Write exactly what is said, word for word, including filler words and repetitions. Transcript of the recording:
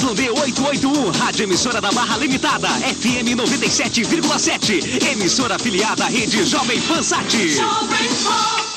D oitocentos e oitenta e um, Rádio Emissora da Barra Limitada, F M noventa e sete vírgula sete, emissora afiliada à Rede Jovem Pan Sat.